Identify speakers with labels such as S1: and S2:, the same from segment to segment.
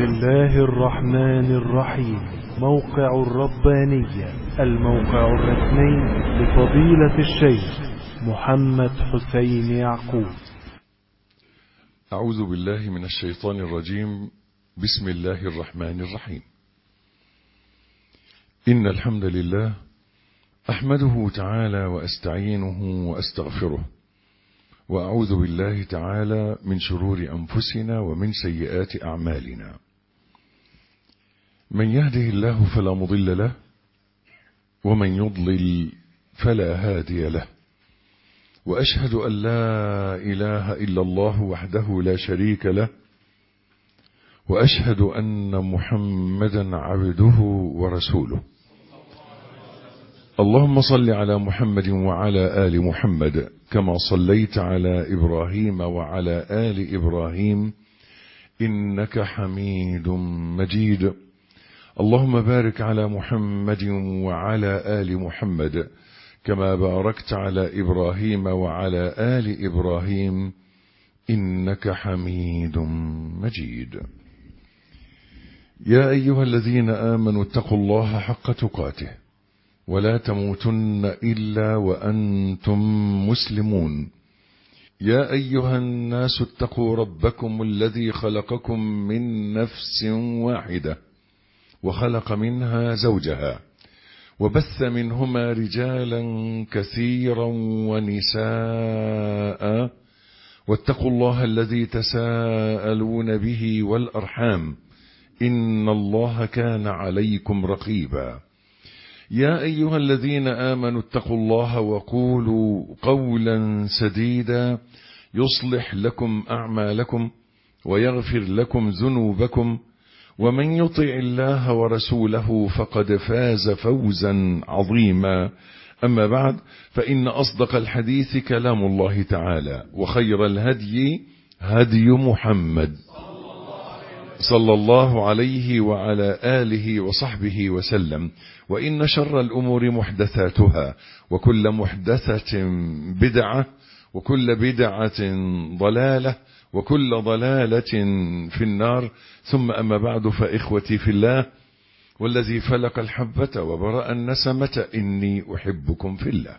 S1: الله الرحمن الرحيم. موقع الربانية، الموقع الرسمي لفضيلة الشيخ محمد حسين يعقوب.
S2: أعوذ بالله من الشيطان الرجيم. بسم الله الرحمن الرحيم. إن الحمد لله أحمده تعالى وأستعينه وأستغفره، وأعوذ بالله تعالى من شرور أنفسنا ومن سيئات أعمالنا. من يهده الله فلا مضل له، ومن يضلل فلا هادي له، وأشهد أن لا إله إلا الله وحده لا شريك له، وأشهد أن محمدا عبده ورسوله. اللهم صل على محمد وعلى آل محمد كما صليت على إبراهيم وعلى آل إبراهيم إنك حميد مجيد. اللهم بارك على محمد وعلى آل محمد كما باركت على إبراهيم وعلى آل إبراهيم إنك حميد مجيد. يا أيها الذين آمنوا اتقوا الله حق تقاته ولا تموتن إلا وأنتم مسلمون. يا أيها الناس اتقوا ربكم الذي خلقكم من نفس واحدة وخلق منها زوجها وبث منهما رجالا كثيرا ونساء، واتقوا الله الذي تساءلون به والأرحام إن الله كان عليكم رقيبا. يا أيها الذين آمنوا اتقوا الله وقولوا قولا سديدا يصلح لكم أعمالكم ويغفر لكم ذنوبكم، ومن يطع الله ورسوله فقد فاز فوزا عظيما. أما بعد، فإن أصدق الحديث كلام الله تعالى، وخير الهدي هدي محمد صلى الله عليه وعلى آله وصحبه وسلم. وإن شر الأمور محدثاتها، وكل محدثة بدعة، وكل بدعة ضلالة، وكل ضلالة في النار. ثم أما بعد، فإخوتي في الله، والذي فلق الحبة وبرأ النسمة إني أحبكم في الله،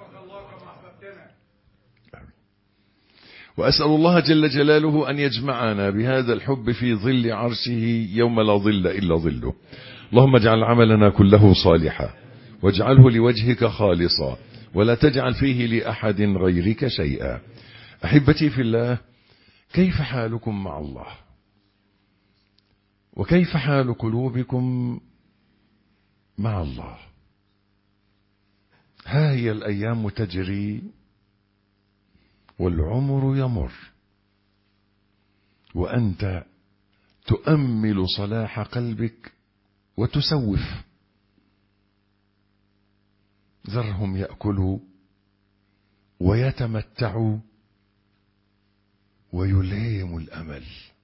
S2: وأسأل الله جل جلاله أن يجمعنا بهذا الحب في ظل عرشه يوم لا ظل إلا ظله. اللهم اجعل عملنا كله صالحا، واجعله لوجهك خالصا، ولا تجعل فيه لأحد غيرك شيئا. أحبتي في الله، كيف حالكم مع الله؟ وكيف حال قلوبكم مع الله؟ ها هي الأيام تجري والعمر يمر، وأنت تؤمل صلاح قلبك وتسوف. ذرهم يأكلوا ويتمتعوا ويلهيهم الأمل.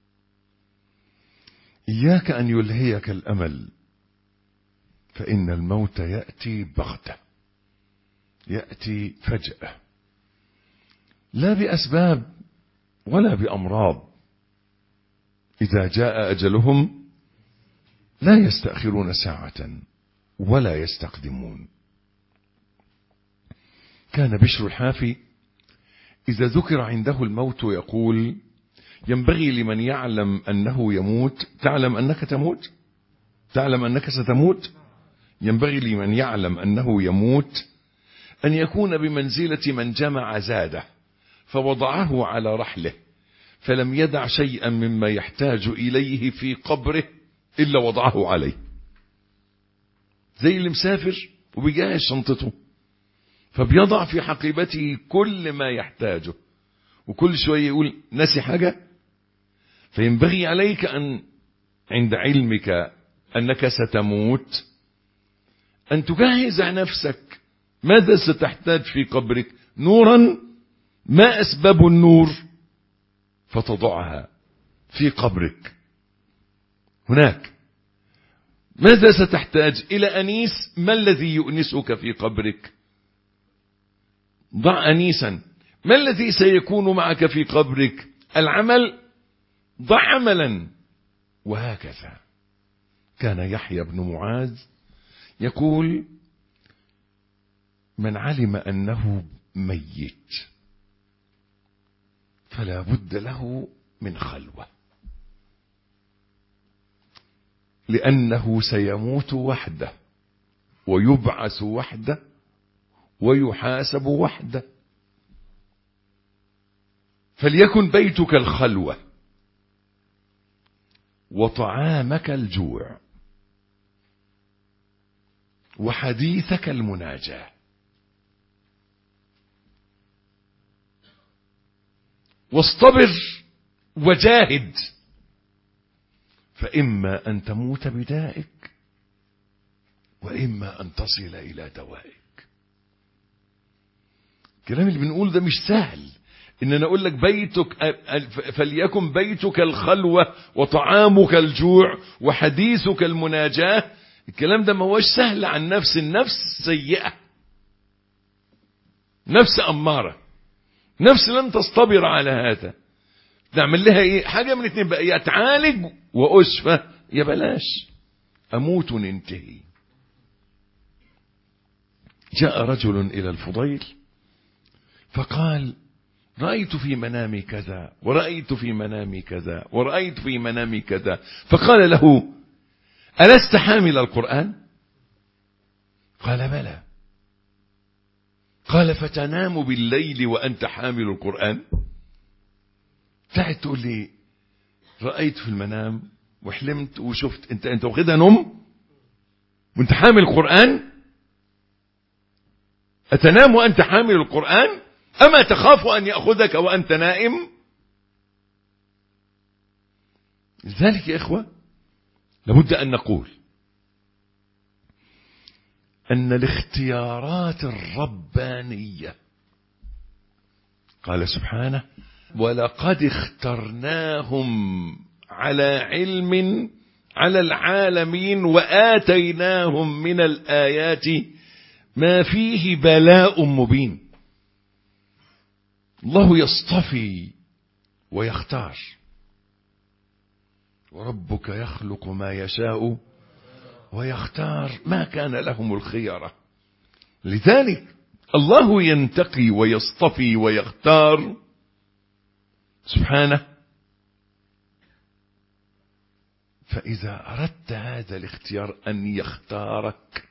S2: إياك أن يلهيك الأمل، فإن الموت يأتي بغتة، يأتي فجأة، لا بأسباب ولا بأمراض. إذا جاء أجلهم لا يستأخرون ساعة ولا يستقدمون. كان بشر الحافي إذا ذكر عنده الموت يقول: ينبغي لمن يعلم أنه يموت، تعلم أنك تموت؟ تعلم أنك ستموت؟ ينبغي لمن يعلم أنه يموت أن يكون بمنزلة من جمع زاده فوضعه على رحله، فلم يدع شيئا مما يحتاج إليه في قبره إلا وضعه عليه. زي اللي مسافر وبيجهز شنطته، فبيضع في حقيبته كل ما يحتاجه، وكل شوية يقول نسي حاجة. فينبغي عليك أن عند علمك أنك ستموت أن تجهز نفسك. ماذا ستحتاج في قبرك؟ نورا. ما أسباب النور؟ فتضعها في قبرك هناك. ماذا ستحتاج؟ إلى أنيس. ما الذي يؤنسك في قبرك؟ ضع أنيسا. ما الذي سيكون معك في قبرك؟ العمل. ضع عملا. وهكذا كان يحيى بن معاذ يقول: من علم أنه ميت فلا بد له من خلوة، لأنه سيموت وحده ويبعث وحده ويحاسب وحده، فليكن بيتك الخلوة وطعامك الجوع وحديثك المناجاة. واصطبر وجاهد، فإما أن تموت بدائك وإما أن تصل إلى دوائك. الكلام اللي بنقول ده مش سهل، إن أنا أقول لك بيتك فليكن بيتك الخلوة وطعامك الجوع وحديثك المناجاة. الكلام ده ما هوش سهل عن نفس، النفس سيئة، نفس أمارة، نفس لن تصطبر على هذا. نعمل لها ايه؟ حاجة من اتنين بقى: يا تعالج وأشفى، يا بلاش أموت وننتهي. جاء رجل إلى الفضيل فقال: رأيت في منامي كذا ورأيت في منامي كذا ورأيت في منامي كذا. فقال له: ألست حامل القرآن؟ قال: بلى. قال: فتنام بالليل وأنت حامل القرآن؟ تعد تقول لي رأيت في المنام وحلمت وشفت، انت واخدها نوم وانت حامل القرآن؟ أتنام وأنت حامل القرآن؟ أما تخاف أن يأخذك وأنت نائم؟ لذلك يا إخوة لابد أن نقول أن الاختيارات الربانية، قال سبحانه: ولقد اخترناهم على علم على العالمين وآتيناهم من الآيات ما فيه بلاء مبين. الله يصطفي ويختار، وربك يخلق ما يشاء ويختار، ما كان لهم الخيرة. لذلك الله ينتقي ويصطفي ويختار سبحانه. فإذا أردت هذا الاختيار أن يختارك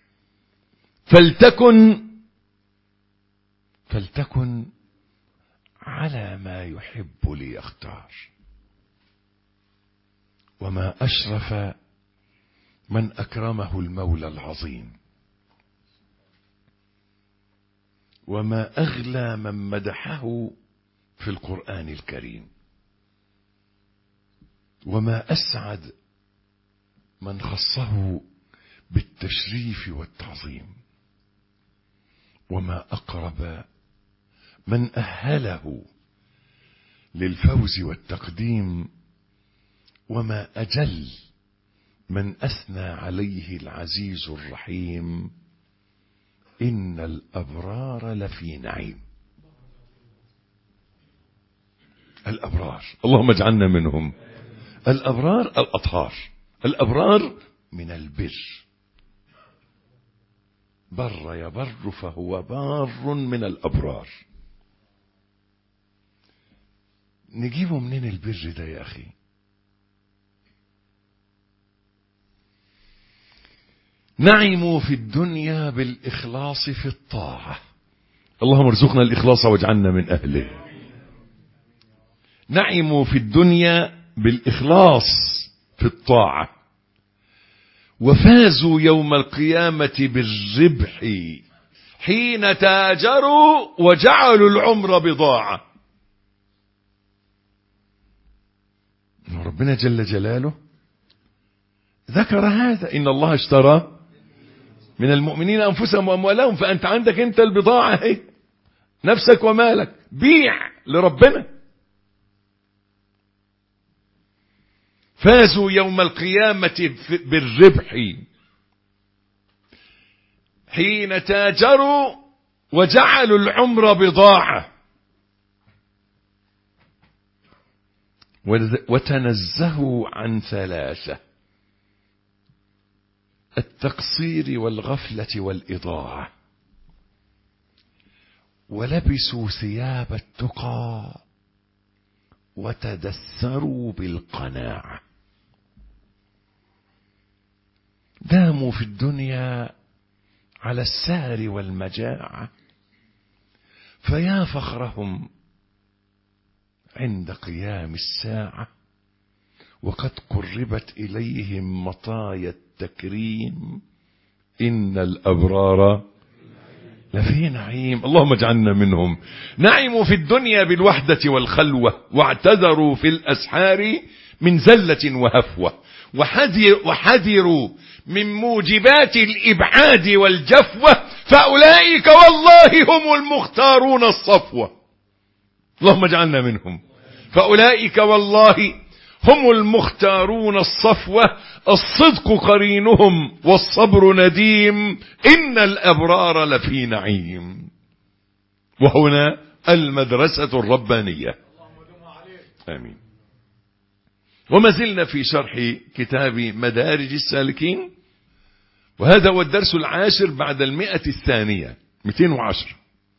S2: فلتكن على ما يحب ليختار. وما أشرف من أكرمه المولى العظيم، وما أغلى من مدحه في القرآن الكريم، وما أسعد من خصه بالتشريف والتعظيم، وما أقرب من أهله للفوز والتقديم، وما أجل من أثنى عليه العزيز الرحيم: إن الأبرار لفي نعيم. الأبرار اللهم اجعلنا منهم. الأبرار الأطهار، الأبرار من البر. بر يبر فهو بار من الأبرار. نجيبه منين البر ده يا أخي؟ نعموا في الدنيا بالإخلاص في الطاعة. اللهم ارزقنا الإخلاص واجعلنا من أهله. نعموا في الدنيا بالإخلاص في الطاعة، وفازوا يوم القيامة بالربح حين تاجروا وجعلوا العمر بضاعة. ربنا جل جلاله ذكر هذا: إن الله اشترى من المؤمنين أنفسهم وأموالهم. فأنت عندك أنت البضاعة هي، نفسك ومالك، بيع لربنا. فازوا يوم القيامة بالربح حين تاجروا وجعلوا العمر بضاعة. وتنزهوا عن ثلاثة: التقصير والغفلة والإضاعة، ولبسوا ثياب التقى وتدثروا بالقناعة. داموا في الدنيا على السهر والمجاعة، فيا فخرهم عند قيام الساعة، وقد قربت إليهم مطايا التكريم، إن الأبرار لفي نعيم. اللهم اجعلنا منهم. نعموا في الدنيا بالوحدة والخلوة، واعتذروا في الأسحار من زلة وهفوة، وحذروا من موجبات الإبعاد والجفوة، فأولئك والله هم المختارون الصفوة. اللهم اجعلنا منهم. فأولئك والله هم المختارون الصفوة، الصدق قرينهم والصبر نديم، إن الأبرار لفي نعيم. وهنا المدرسة الربانية. آمين. وما زلنا في شرح كتاب مدارج السالكين، وهذا هو الدرس العاشر بعد 100 210.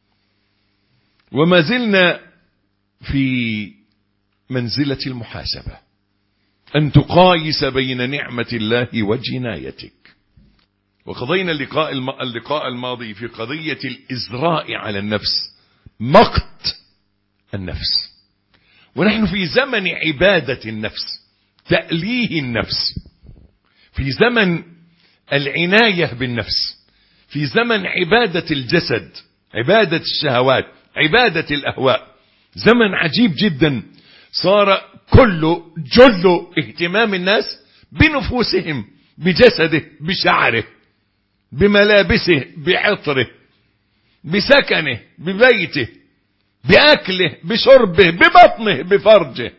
S2: وما زلنا في منزلة المحاسبة، أن تقايس بين نعمة الله وجنايتك. وقضينا اللقاء الماضي في قضية الإزراء على النفس، مقت النفس. ونحن في زمن عبادة النفس، تأليه النفس، في زمن العناية بالنفس، في زمن عبادة الجسد، عبادة الشهوات، عبادة الأهواء. زمن عجيب جدا، صار جل اهتمام الناس بنفوسهم، بجسده، بشعره، بملابسه، بعطره، بسكنه، ببيته، بأكله، بشربه، ببطنه، بفرجه،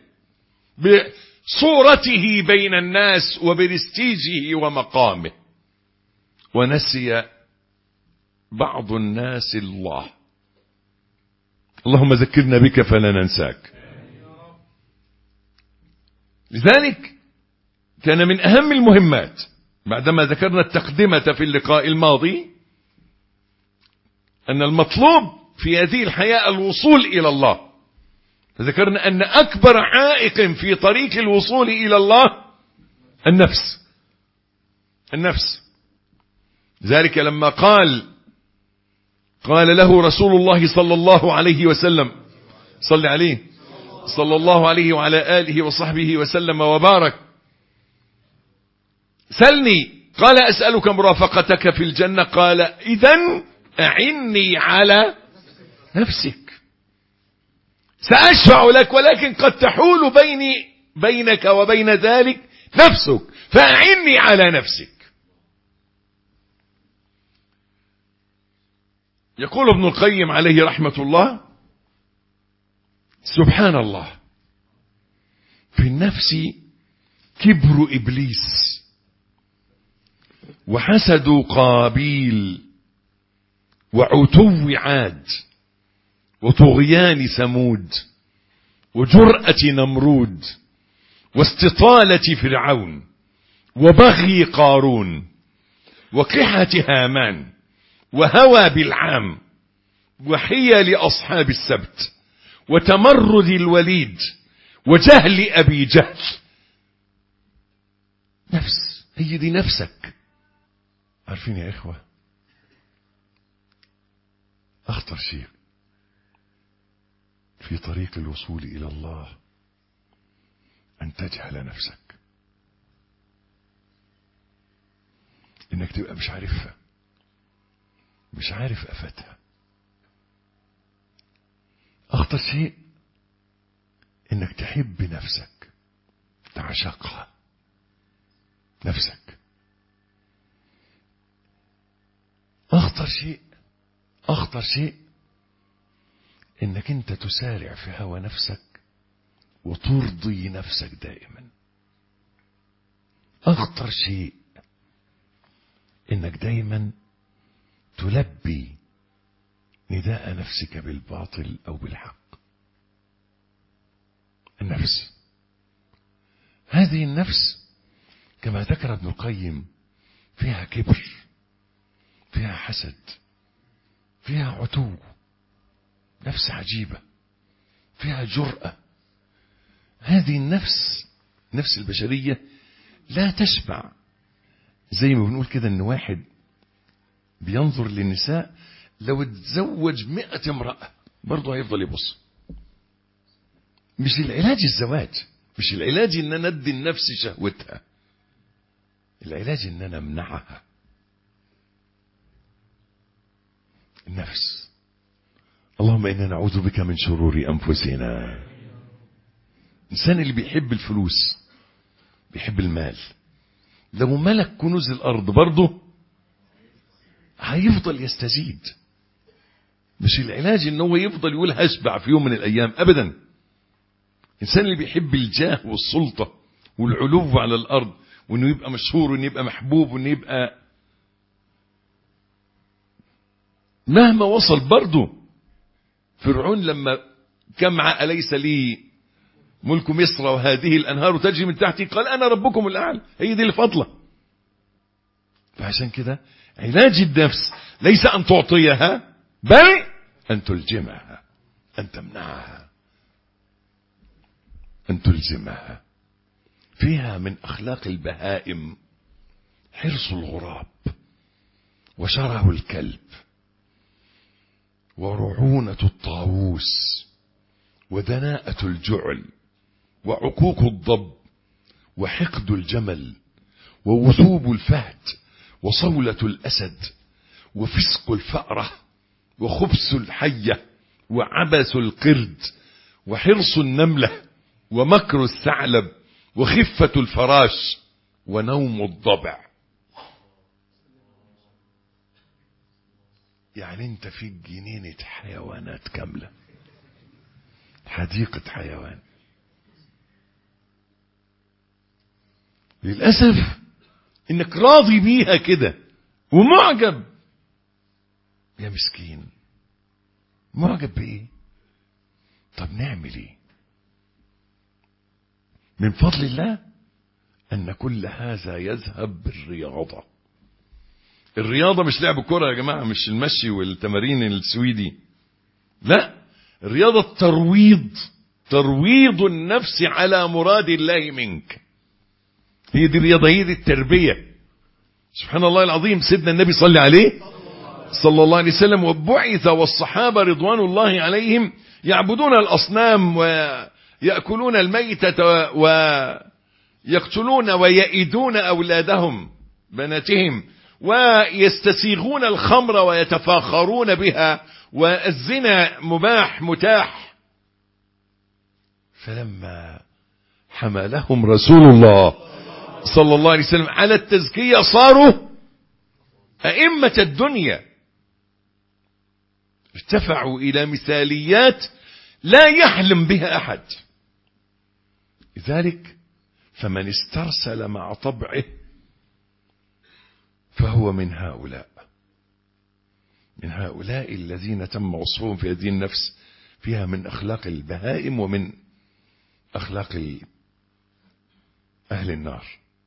S2: بصورته بين الناس، وبرستيجه ومقامه. ونسي بعض الناس الله. اللهم ذكرنا بك فلا ننساك. لذلك كان من أهم المهمات، بعدما ذكرنا التقدمة في اللقاء الماضي، أن المطلوب في هذه الحياة الوصول إلى الله. ذكرنا أن أكبر عائق في طريق الوصول إلى الله النفس. ذلك لما قال له رسول الله صلى الله عليه وسلم، صلى عليه صلى الله عليه وعلى آله وصحبه وسلم وبارك: سلني. قال: أسألك مرافقتك في الجنة. قال: إذن أعني على نفسك، سأشفع لك، ولكن قد تحول بينك وبين ذلك نفسك، فأعني على نفسك. يقول ابن القيم عليه رحمة الله: سبحان الله، في النفس كبر إبليس، وحسد قابيل، وعتو عاد، وطغيان ثمود، وجرأة نمرود، واستطالة فرعون، وبغي قارون، وقحة هامان، وهوى بالعام، وحيل أصحاب السبت، وتمرد الوليد، وجهل أبي جهل. نفس، هي دي نفسك. عارفين يا إخوة، أخطر شيء في طريق الوصول إلى الله أن تجهل نفسك، إنك تبقى مش عارفها، مش عارف أفتها. أخطر شيء إنك تحب نفسك، تعشقها، نفسك. أخطر شيء إنك أنت تسارع في هوى نفسك وترضي نفسك دائما. أخطر شيء إنك دائما تلبي نداء نفسك بالباطل أو بالحق. النفس هذه النفس كما ذكر ابن القيم فيها كبر، فيها حسد، فيها عتو، نفس عجيبة، فيها جرأة. هذه النفس، نفس البشرية لا تشبع. زي ما بنقول كده ان واحد بينظر للنساء، لو اتزوج 100 امرأة برضه هيفضل يبص. مش العلاج الزواج، مش العلاج ان انا ادي النفس شهوتها، العلاج ان انا امنعها. النفس، اللهم انا نعوذ بك من شرور انفسنا. الانسان اللي بيحب الفلوس، بيحب المال، لو ملك كنوز الارض برضه هيفضل يستزيد. مش العلاج ان هو يفضل يقول هشبع في يوم من الايام، ابدا. الانسان اللي بيحب الجاه والسلطة والعلو على الارض، وانه يبقى مشهور، وانه يبقى محبوب، وانه يبقى مهما وصل برضه. فرعون لما كمع أليس لي ملك مصر وهذه الأنهار تجري من تحتي، قال أنا ربكم الأعلى. هي دي الفضلة. فعشان كده علاج النفس ليس أن تعطيها، بل أن تلجمها، أن تمنعها، أن تلزمها. فيها من أخلاق البهائم حرص الغراب، وشره الكلب، ورعونة الطاووس، ودناءة الجعل، وعقوق الضب، وحقد الجمل، ووثوب الفهد، وصولة الأسد، وفسق الفأرة، وخبث الحية، وعبث القرد، وحرص النملة، ومكر الثعلب، وخفة الفراش، ونوم الضبع. يعني انت في جنينة حيوانات كاملة، حديقة حيوان. للأسف انك راضي بيها كده ومعجب. يا مسكين، معجب بايه؟ طب نعمل ايه؟ من فضل الله ان كل هذا يذهب بالرياضة. الرياضة مش لعب كرة يا جماعة، مش المشي والتمارين السويدي، لا، الرياضة ترويض النفس على مراد الله منك. هي دي الرياضة، هي دي التربية. سبحان الله العظيم، سيدنا النبي صلى عليه صلى الله عليه وسلم وبعث، والصحابة رضوان الله عليهم يعبدون الأصنام ويأكلون الميتة ويقتلون ويئدون أولادهم بناتهم، ويستسيغون الخمر ويتفاخرون بها، والزنا مباح متاح. فلما حملهم رسول الله صلى الله عليه وسلم على التزكية صاروا أئمة الدنيا، ارتفعوا إلى مثاليات لا يحلم بها أحد. لذلك فمن استرسل مع طبعه فهو من هؤلاء الذين تم وصفهم في هذه النفس، فيها من أخلاق البهائم ومن أخلاق أهل النار.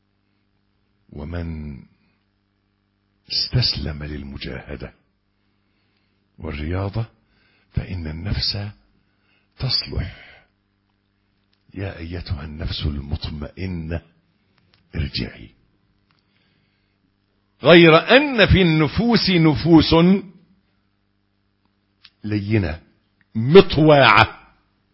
S2: ومن استسلم للمجاهدة والرياضة فإن النفس تصلح. يا أيتها النفس المطمئنة ارجعي. غير أن في النفوس نفوس لينة مطواعة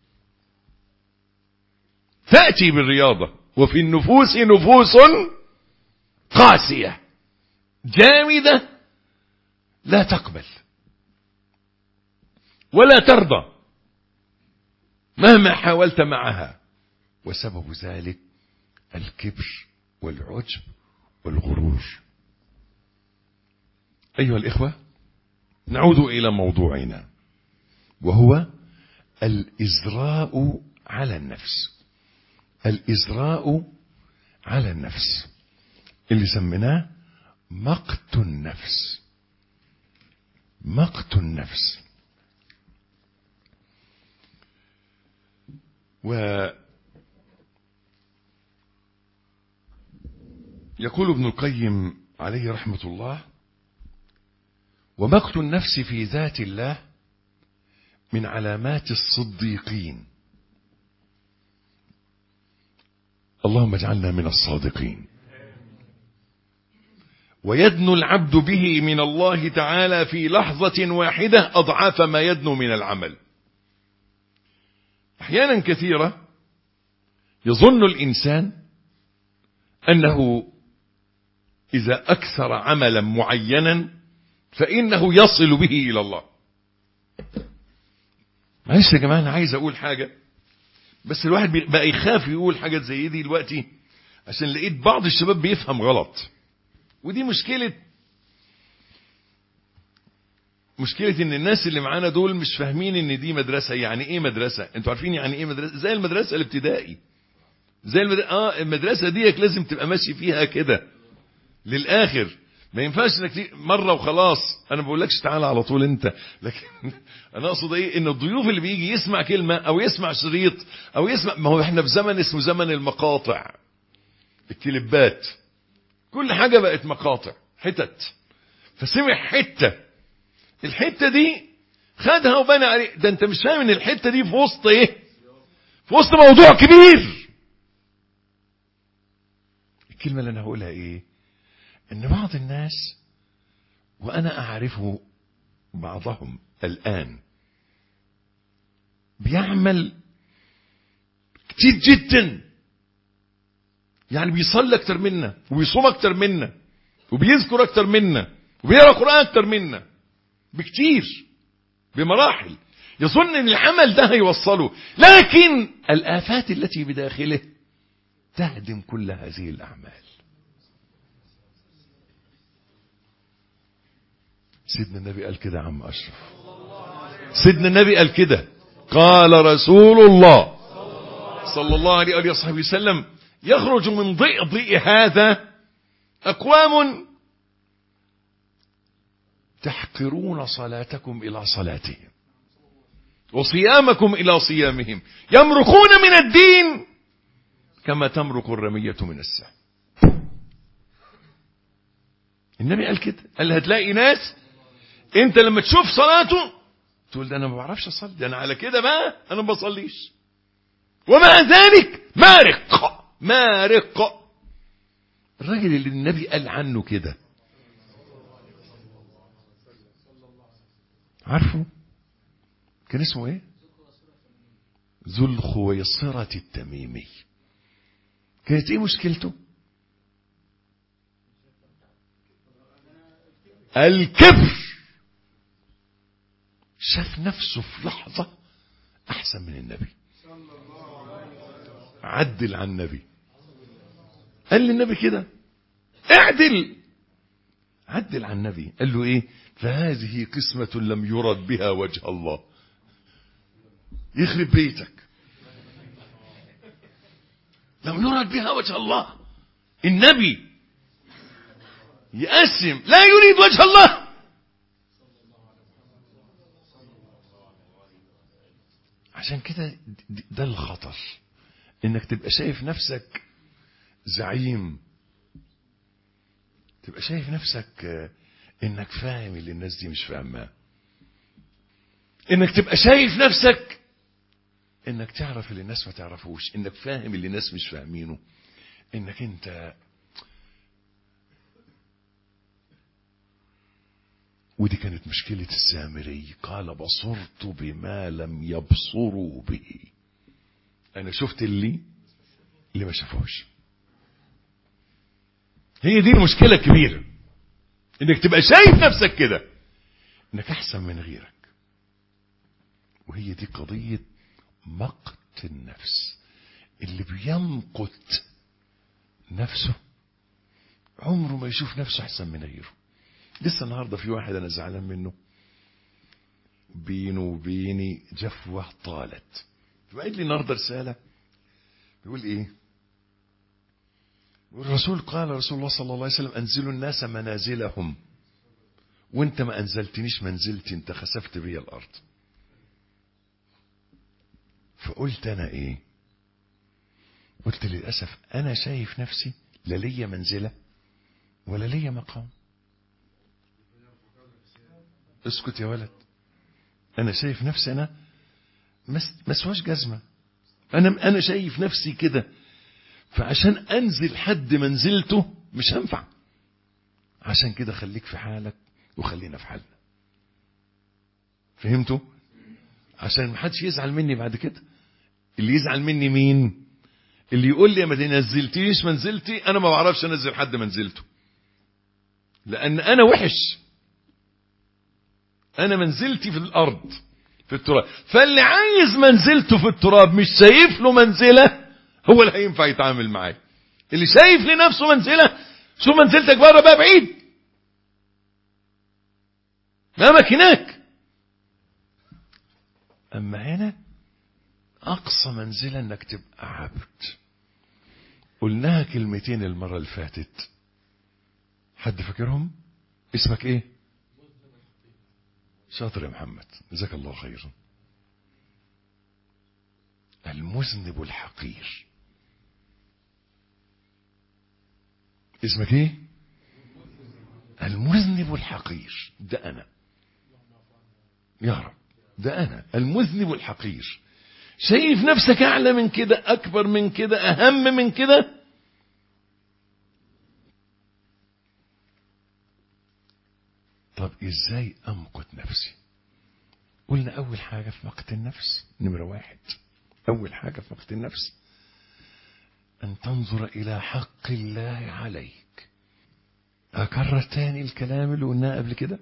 S2: تأتي بالرياضة، وفي النفوس نفوس قاسية جامدة لا تقبل ولا ترضى مهما حاولت معها. وسبب ذلك الكبر والعجب والغرور. أيها الإخوة، نعود إلى موضوعنا، وهو الإزراء على النفس. الإزراء على النفس اللي سميناه مقت النفس. مقت النفس. يقول ابن القيم عليه رحمة الله: ومقت النفس في ذات الله من علامات الصديقين. اللهم اجعلنا من الصادقين. ويدنو العبد به من الله تعالى في لحظة واحدة أضعاف ما يدنو من العمل. أحيانا كثيرة يظن الإنسان أنه إذا أكثر عملا معينا فإنه يصل به إلى الله. معلش يا جماعة، أنا عايز أقول حاجة، بس الواحد بقى يخاف يقول حاجات زي دي دلوقتي عشان لقيت بعض الشباب بيفهم غلط. ودي مشكلة ان الناس اللي معانا دول مش فاهمين ان دي مدرسة. يعني ايه مدرسة؟ انتوا عارفين يعني ايه مدرسة؟ زي المدرسة الابتدائي، زي المدرسة ديك لازم تبقى ماشي فيها كده للآخر. ما ينفعش انك مرة وخلاص. انا ما بقولكش تعالى على طول انت، لكن انا اقصد ايه، ان الضيوف اللي بيجي يسمع كلمة او يسمع شريط او يسمع، ما هو احنا في زمن اسمه زمن المقاطع، الكليبات، كل حاجة بقت مقاطع حتت. فسمع حتة، الحتة دي خدها وبنى عليه. ده انت مش فاهم ان الحتة دي في وسط ايه، في وسط موضوع كبير. الكلمة اللي انا هقولها ايه، ان بعض الناس، وانا اعرفه بعضهم الان، بيعمل كتير جدا. يعني بيصلي اكتر منا، وبيصوم اكتر منا، وبيذكر اكتر منا، وبيقرا قرآن اكتر منا بكتير، بمراحل. يظن ان العمل ده هيوصله، لكن الآفات التي بداخله تهدم كل هذه الأعمال. سيدنا النبي قال كده يا عم أشرف، سيدنا النبي قال كده، قال رسول الله صلى الله عليه وصحبه وسلم: يخرج من ضئضئ هذا أقوام تحقرون صلاتكم إلى صلاتهم وصيامكم إلى صيامهم، يمرقون من الدين كما تمرق الرمية من السهم. النبي قال كده، قال هتلاقي ناس انت لما تشوف صلاته تقول ده انا ما بعرفش اصلي، ده انا على كده بقى انا ما بصليش، ومع ذلك مارق. الراجل اللي النبي قال عنه كده، عارفه كان اسمه ايه؟ ذو الخويصرة التميمي. كانت ايه مشكلته؟ الكبر. شاف نفسه في لحظة احسن من النبي، عدل عن النبي. قال للنبي كده اعدل، عدل عن النبي. قال له ايه؟ فهذه قسمة لم يرد بها وجه الله. يخرب بيتك، لم يرد بها وجه الله. النبي يقسم لا يريد وجه الله. عشان كده ده الخطر، انك تبقى شايف نفسك زعيم، تبقى شايف نفسك انك فاهم اللي الناس دي مش فاهماه، انك تبقى شايف نفسك انك تعرف اللي الناس ما تعرفوش، انك فاهم اللي الناس مش فاهمينه، انك انت. ودي كانت مشكلة السامري. قال بصرت بما لم يبصروا به. انا شفت اللي ما شافوش. هي دي المشكلة الكبيرة، انك تبقى شايف نفسك كده انك احسن من غيرك. وهي دي قضية مقت النفس. اللي بيمقت نفسه عمره ما يشوف نفسه احسن من غيره. لسه النهاردة في واحد انا زعلان منه، بينه وبيني جفوة طالت. فبعت لي النهاردة رسالة بيقول ايه؟ الرسول قال رسول الله صلى الله عليه وسلم: انزلوا الناس منازلهم، وانت ما انزلتنيش منزلتي، انت خسفت بي الارض. فقلت انا ايه؟ قلت للأسف انا شايف نفسي لا ليا منزلة ولا ليا مقام. اسكت يا ولد، انا شايف نفسي انا مسواش جزمة، انا شايف نفسي كده، فعشان انزل حد منزلته مش هنفع. عشان كده خليك في حالك وخلينا في حالنا. فهمتوا؟ عشان محدش يزعل مني بعد كده. اللي يزعل مني مين؟ اللي يقول لي ما تنزلتيش منزلتي. انا ما بعرفش انزل حد منزلته، لان انا وحش. انا منزلتي في الارض، في التراب. فاللي عايز منزلته في التراب مش شايف له منزله، هو اللي هينفع يتعامل معاه. اللي شايف لنفسه منزله، شوف منزلتك بره بقى بعيد، امامك هناك. اما هنا اقصى منزله انك تبقى عبد. قلناها كلمتين المره اللي فاتت، حد فاكرهم؟ اسمك ايه؟ شاطر يا محمد، جزاك الله خيرا. المذنب الحقير. اسمك ايه؟ المذنب الحقير. ده انا يا رب، ده انا المذنب الحقير. شايف نفسك اعلى من كده، اكبر من كده، اهم من كده. طب ازاي امقت نفسي؟ قلنا اول حاجة في مقت النفس، نمرة 1، اول حاجة في مقت النفس ان تنظر الى حق الله عليك. اكرر تاني الكلام اللي قلناه قبل كده،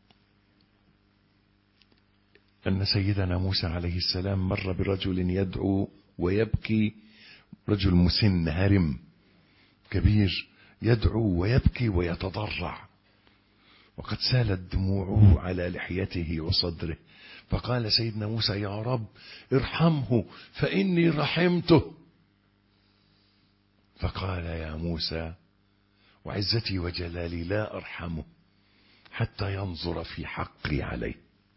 S2: ان سيدنا موسى عليه السلام مر برجل يدعو ويبكي، رجل مسن هرم كبير يدعو ويبكي ويتضرع، وقد سالت دموعه على لحيته وصدره. فقال سيدنا موسى يا رب ارحمه فإني رحمته. فقال يا موسى وعزتي وجلالي لا أرحمه حتى ينظر في حقي عليه.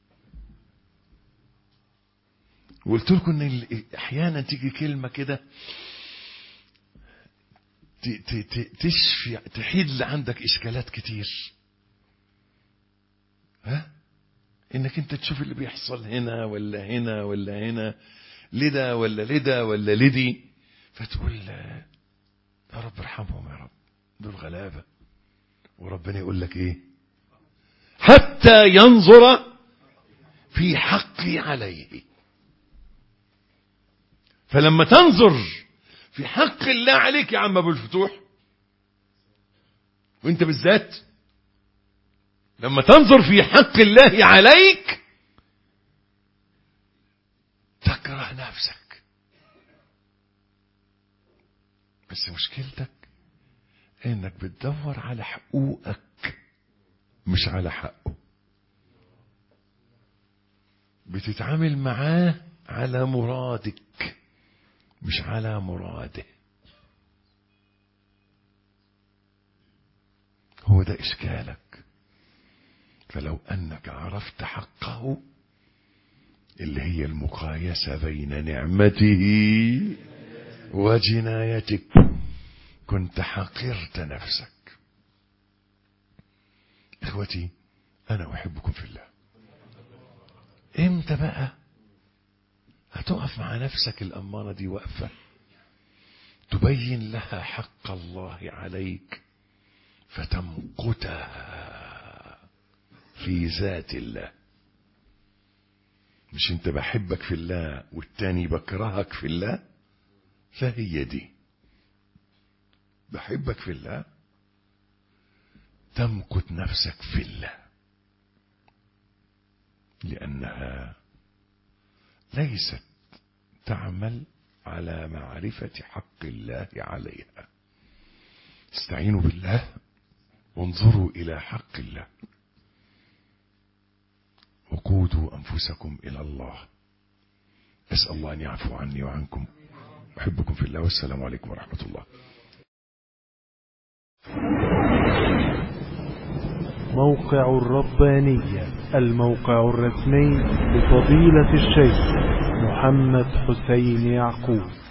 S2: قلت لكم ان احيانا تيجي كلمة كده تشفي، تحل عندك اشكالات كتير. انك انت تشوف اللي بيحصل هنا ولا هنا ولا هنا، لدا ولا لدا ولا لدي، فتقول يا رب ارحمهم يا رب، دول غلابة. وربنا يقول لك ايه؟ حتى ينظر في حقي عليه. فلما تنظر في حق الله عليك يا عم ابو الفتوح، وانت بالذات لما تنظر في حق الله عليك تكره نفسك. بس مشكلتك انك بتدور على حقوقك مش على حقه. بتتعامل معاه على مرادك مش على مراده. هو ده إشكالك. فلو أنك عرفت حقه اللي هي المقايسة بين نعمته وجنايتك كنت حقرت نفسك. إخوتي أنا أحبكم في الله. إمتى بقى هتقف مع نفسك الأمارة دي وقفة تبين لها حق الله عليك فتمقتها في ذات الله؟ مش انت بحبك في الله والتاني بكرهك في الله؟ فهي دي بحبك في الله تمقت نفسك في الله، لأنها ليست تعمل على معرفة حق الله عليها. استعينوا بالله وانظروا إلى حق الله وقودوا أنفسكم إلى الله. أسأل الله أن يعفو عني وعنكم. أحبكم في الله والسلام عليكم ورحمة الله.
S1: موقع الربانية، الموقع الرسمي لفضيلة الشيخ محمد حسين يعقوب.